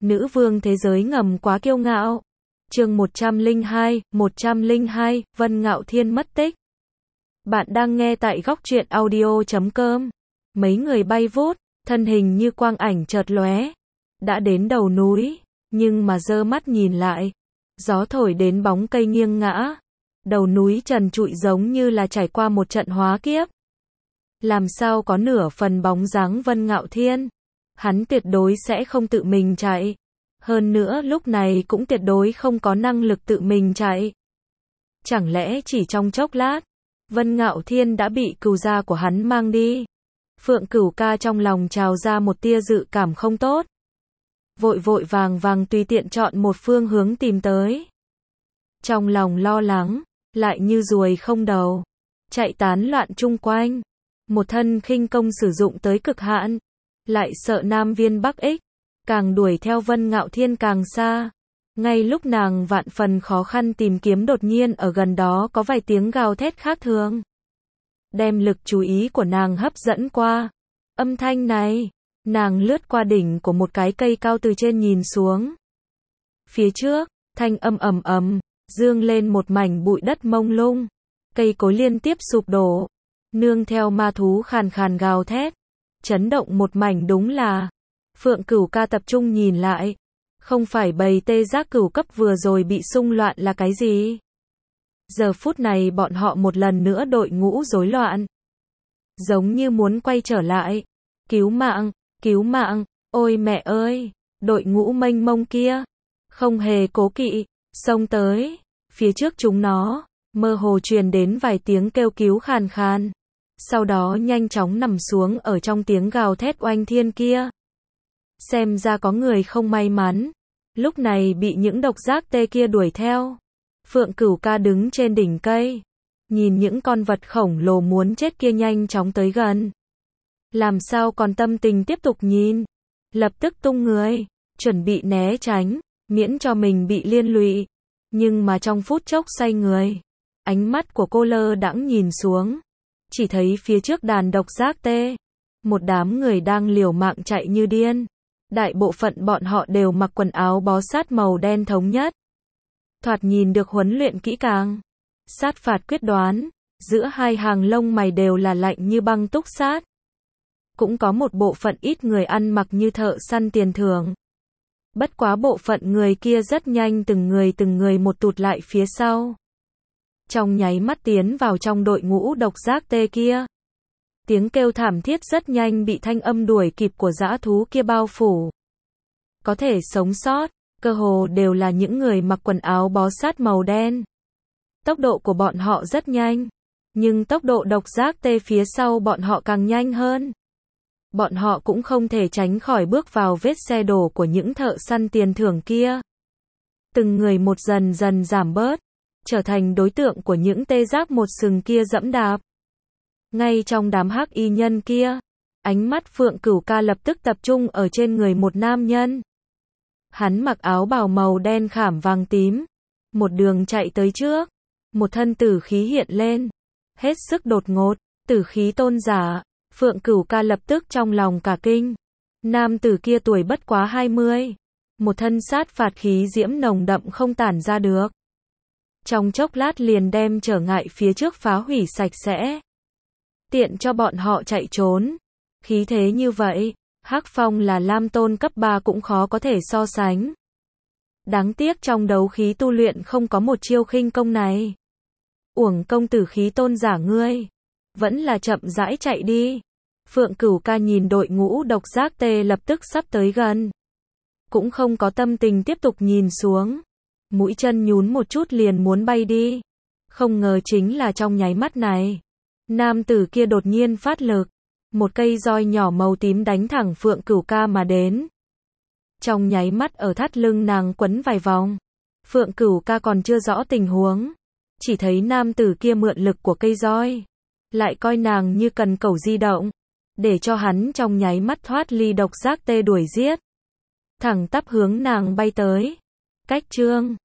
Nữ vương thế giới ngầm quá kiêu ngạo. Chương 102, Vân Ngạo Thiên mất tích. Bạn đang nghe tại góc truyện audio.com. Mấy người bay vút, thân hình như quang ảnh chợt lóe, đã đến đầu núi, nhưng mà giơ mắt nhìn lại, gió thổi đến bóng cây nghiêng ngã, đầu núi trần trụi giống như là trải qua một trận hóa kiếp. Làm sao có nửa phần bóng dáng Vân Ngạo Thiên? Hắn tuyệt đối sẽ không tự mình chạy. Hơn nữa lúc này cũng tuyệt đối không có năng lực tự mình chạy. Chẳng lẽ chỉ trong chốc lát, Vân Ngạo Thiên đã bị cừu gia của hắn mang đi? Phượng Cửu Ca trong lòng trào ra một tia dự cảm không tốt. Vội vội vàng vàng tùy tiện chọn một phương hướng tìm tới. Trong lòng lo lắng, lại như ruồi không đầu, chạy tán loạn chung quanh. Một thân khinh công sử dụng tới cực hạn, lại sợ Nam Viên Bắc Ích, càng đuổi theo Vân Ngạo Thiên càng xa. Ngay lúc nàng vạn phần khó khăn tìm kiếm, đột nhiên ở gần đó có vài tiếng gào thét khác thường, đem lực chú ý của nàng hấp dẫn qua. Âm thanh này, nàng lướt qua đỉnh của một cái cây cao từ trên nhìn xuống. Phía trước, thanh âm ầm ầm, dương lên một mảnh bụi đất mông lung, cây cối liên tiếp sụp đổ, nương theo ma thú khàn khàn gào thét, chấn động một mảnh. Đúng là Phượng Cửu Ca tập trung nhìn lại, không phải bầy tê giác cửu cấp vừa rồi bị xung loạn là cái gì? Giờ phút này bọn họ một lần nữa đội ngũ rối loạn, giống như muốn quay trở lại. Cứu mạng, ôi mẹ ơi, đội ngũ mênh mông kia, không hề cố kỵ, xông tới, phía trước chúng nó, mơ hồ truyền đến vài tiếng kêu cứu khàn khàn, sau đó nhanh chóng nằm xuống ở trong tiếng gào thét oanh thiên kia. Xem ra có người không may mắn, lúc này bị những độc giác tê kia đuổi theo. Phượng Cửu Ca đứng trên đỉnh cây, nhìn những con vật khổng lồ muốn chết kia nhanh chóng tới gần. Làm sao còn tâm tình tiếp tục nhìn, lập tức tung người, chuẩn bị né tránh, miễn cho mình bị liên lụy. Nhưng mà trong phút chốc xoay người, ánh mắt của cô lơ đãng nhìn xuống, chỉ thấy phía trước đàn độc giác tê, một đám người đang liều mạng chạy như điên. Đại bộ phận bọn họ đều mặc quần áo bó sát màu đen thống nhất, thoạt nhìn được huấn luyện kỹ càng, sát phạt quyết đoán, giữa hai hàng lông mày đều là lạnh như băng túc sát. Cũng có một bộ phận ít người ăn mặc như thợ săn tiền thưởng. Bất quá bộ phận người kia rất nhanh từng người một tụt lại phía sau, trong nháy mắt tiến vào trong đội ngũ độc giác tê kia. Tiếng kêu thảm thiết rất nhanh bị thanh âm đuổi kịp của dã thú kia bao phủ. Có thể sống sót, cơ hồ đều là những người mặc quần áo bó sát màu đen. Tốc độ của bọn họ rất nhanh, nhưng tốc độ độc giác tê phía sau bọn họ càng nhanh hơn. Bọn họ cũng không thể tránh khỏi bước vào vết xe đổ của những thợ săn tiền thưởng kia. Từng người một dần dần giảm bớt, trở thành đối tượng của những tê giác một sừng kia dẫm đạp. Ngay trong đám hắc y nhân kia, ánh mắt Phượng Cửu Ca lập tức tập trung ở trên người một nam nhân. Hắn mặc áo bào màu đen khảm vàng tím, một đường chạy tới trước, một thân tử khí hiện lên, hết sức đột ngột, tử khí tôn giả. Phượng Cửu Ca lập tức trong lòng cả kinh. Nam tử kia tuổi bất quá 20, một thân sát phạt khí diễm nồng đậm không tản ra được. Trong chốc lát liền đem trở ngại phía trước phá hủy sạch sẽ, tiện cho bọn họ chạy trốn. Khí thế như vậy, Hắc Phong là Lam Tôn cấp 3 cũng khó có thể so sánh. Đáng tiếc trong đấu khí tu luyện không có một chiêu khinh công này. Uổng công tử khí tôn giả ngươi, vẫn là chậm rãi chạy đi. Phượng Cửu Ca nhìn đội ngũ độc giác tê lập tức sắp tới gần, cũng không có tâm tình tiếp tục nhìn xuống, mũi chân nhún một chút liền muốn bay đi. Không ngờ chính là trong nháy mắt này, nam tử kia đột nhiên phát lực, một cây roi nhỏ màu tím đánh thẳng Phượng Cửu Ca mà đến. Trong nháy mắt ở thắt lưng nàng quấn vài vòng. Phượng Cửu Ca còn chưa rõ tình huống, chỉ thấy nam tử kia mượn lực của cây roi, lại coi nàng như cần cẩu di động, để cho hắn trong nháy mắt thoát ly độc giác tê đuổi giết, thẳng tắp hướng nàng bay tới. Cách chương